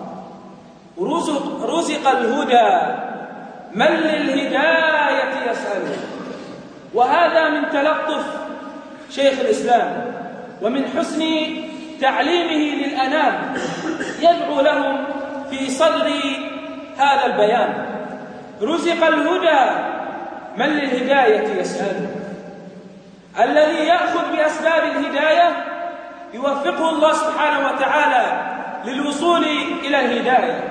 رزق الهدى من للهداية يسأل. وهذا من تلطف شيخ الإسلام ومن حسن تعليمه للأنام، يدعو لهم في صدر هذا البيان: رزق الهدى من للهداية يسأل. الذي يأخذ بأسباب الهداية يوفقه الله سبحانه وتعالى للوصول إلى الهداية.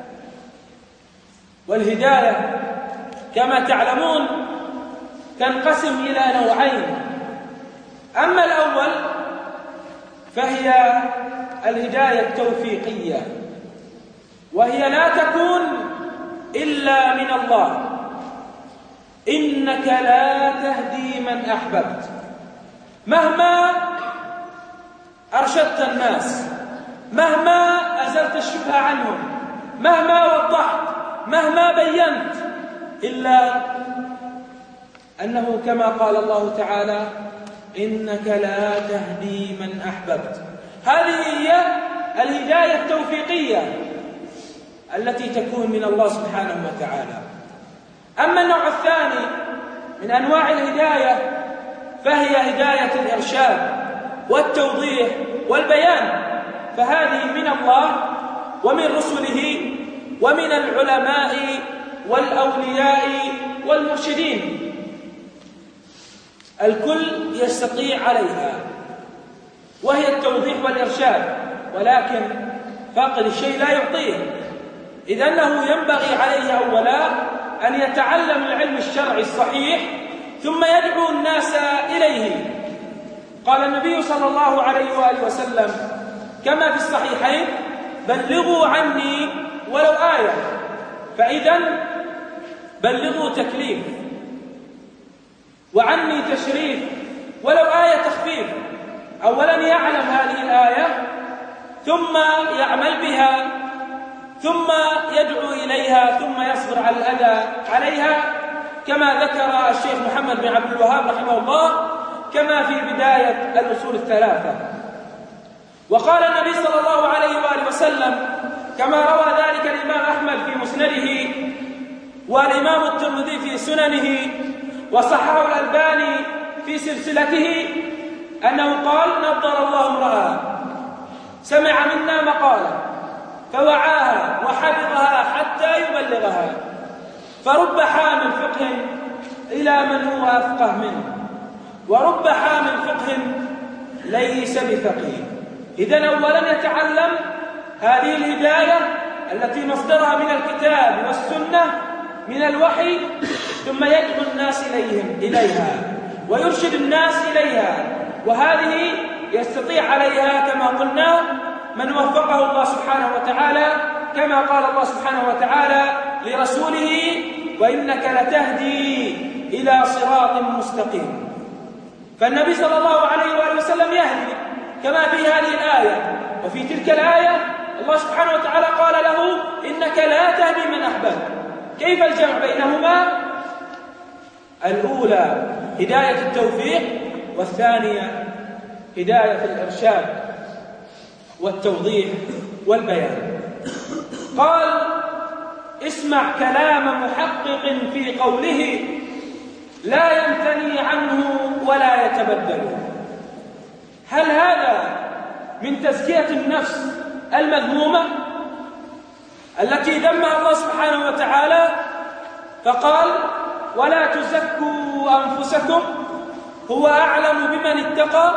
والهداية كما تعلمون تنقسم إلى نوعين: أما الأول فهي الهداية التوفيقية، وهي لا تكون إلا من الله. إنك لا تهدي من أحببت. مهما أرشدت الناس، مهما أزلت الشبهة عنهم، مهما وضحت، مهما بينت، إلا أنه كما قال الله تعالى: إنك لا تهدي من أحببت. هذه هي الهداية التوفيقية التي تكون من الله سبحانه وتعالى. أما النوع الثاني من أنواع الهداية فهي هداية الإرشاد والتوضيح والبيان، فهذه من الله ومن رسله ومن العلماء والأولياء والمرشدين، الكل يستطيع عليها، وهي التوضيح والإرشاد. ولكن فاقد الشيء لا يعطيه، إذ أنه ينبغي عليه أولا أن يتعلم العلم الشرعي الصحيح ثم يدعو الناس إليه. قال النبي صلى الله عليه وآله وسلم كما في الصحيحين: بلغوا عني ولو آية. فإذا بلغوا تكليف، وعني تشريف، ولو آية تخفيف. أولا يعلم هذه الآية ثم يعمل بها ثم يدعو إليها ثم يصبر على الأذى عليها، كما ذكر الشيخ محمد بن عبد الوهاب رحمه الله كما في بداية الأصول الثلاثة. وقال النبي صلى الله عليه وآله وسلم كما روى ذلك الإمام أحمد في مسنده والإمام الترمذي في سننه وصححه الألباني في سلسلته أنه قال: نضر الله امرأة سمع منا مقالة فوعاها وحفظها حتى يبلغها، فرب حامل فقه إلى من هو أفقه منه، ورب حامل فقه ليس بفقيه. إذن أولا يتعلم هذه الهداية التي مصدرها من الكتاب والسنة من الوحي، ثم يدعو الناس إليهم إليها ويرشد الناس إليها، وهذه يستطيع عليها كما قلنا من وفقه الله سبحانه وتعالى، كما قال الله سبحانه وتعالى لرسوله: وإنك لتهدي إلى صراط مستقيم. فالنبي صلى الله عليه وآله وسلم يهدي كما في هذه الآية، وفي تلك الآية الله سبحانه وتعالى قال له: إنك لا تهدي من أحببت. كيف الجمع بينهما؟ الأولى هداية التوفيق، والثانية هداية الإرشاد والتوضيح والبيان. قال: اسمع كلام محقق في قوله لا يمتني عنه ولا يتبدل. هل هذا من تزكية النفس المذمومة التي ذمها الله سبحانه وتعالى فقال: ولا تزكوا أنفسكم هو أعلم بمن اتقى؟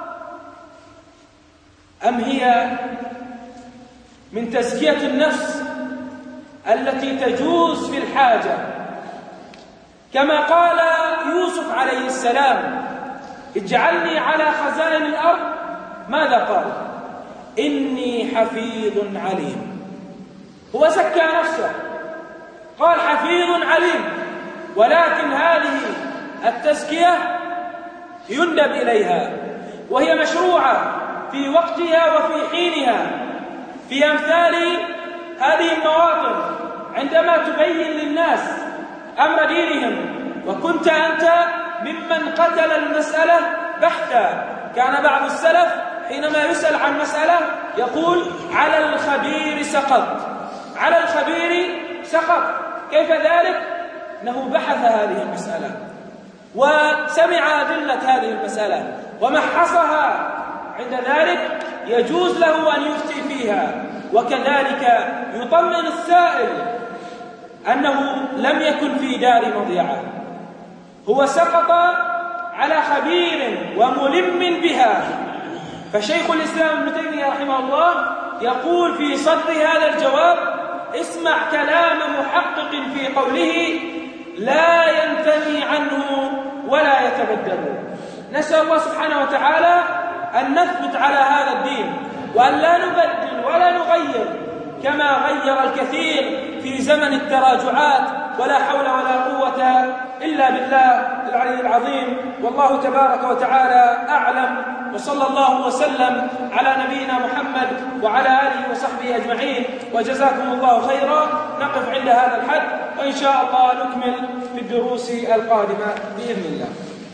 أم هي من تزكية النفس التي تجوز في الحاجة، كما قال يوسف عليه السلام: اجعلني على خزائن الأرض؟ ماذا قال؟ إني حفيظ عليم. هو زكى نفسه، قال حفيظ عليم، ولكن هذه التزكية يندب إليها، وهي مشروعة في وقتها وفي حينها، في أمثال هذه المواطن عندما تبين للناس أمر دينهم، وكنت أنت ممن قتل المسألة بحثا. كان بعض السلف حينما يسأل عن مسألة يقول: على الخبير سقط، على الخبير سقط. كيف ذلك؟ أنه بحث هذه المسألة وسمع أدلة هذه المسألة ومحصها، عند ذلك يجوز له أن يفتي فيها. وكذلك يطمن السائل أنه لم يكن في دار مضيعة، هو سقط على خبير وملم بها. فشيخ الإسلام ابن تيمية رحمه الله يقول في صدر هذا الجواب: اسمع كلام محقق في قوله لا ينتهي عنه ولا يتبدل. نسأل الله سبحانه وتعالى أن نثبت على هذا الدين، وأن لا نبدل ولا نغير كما غير الكثير في زمن التراجعات، ولا حول ولا قوة إلا بالله العلي العظيم. والله تبارك وتعالى أعلم، وصلى الله وسلم على نبينا محمد وعلى آله وصحبه أجمعين، وجزاكم الله خيرا. نقف عند هذا الحد، وإن شاء الله نكمل في الدروس القادمة بإذن الله.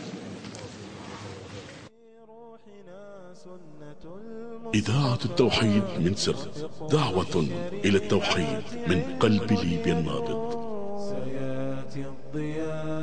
إذاعة التوحيد من سر، دعوة إلى التوحيد من قلب ليبيا النابض. سيأتي الضياء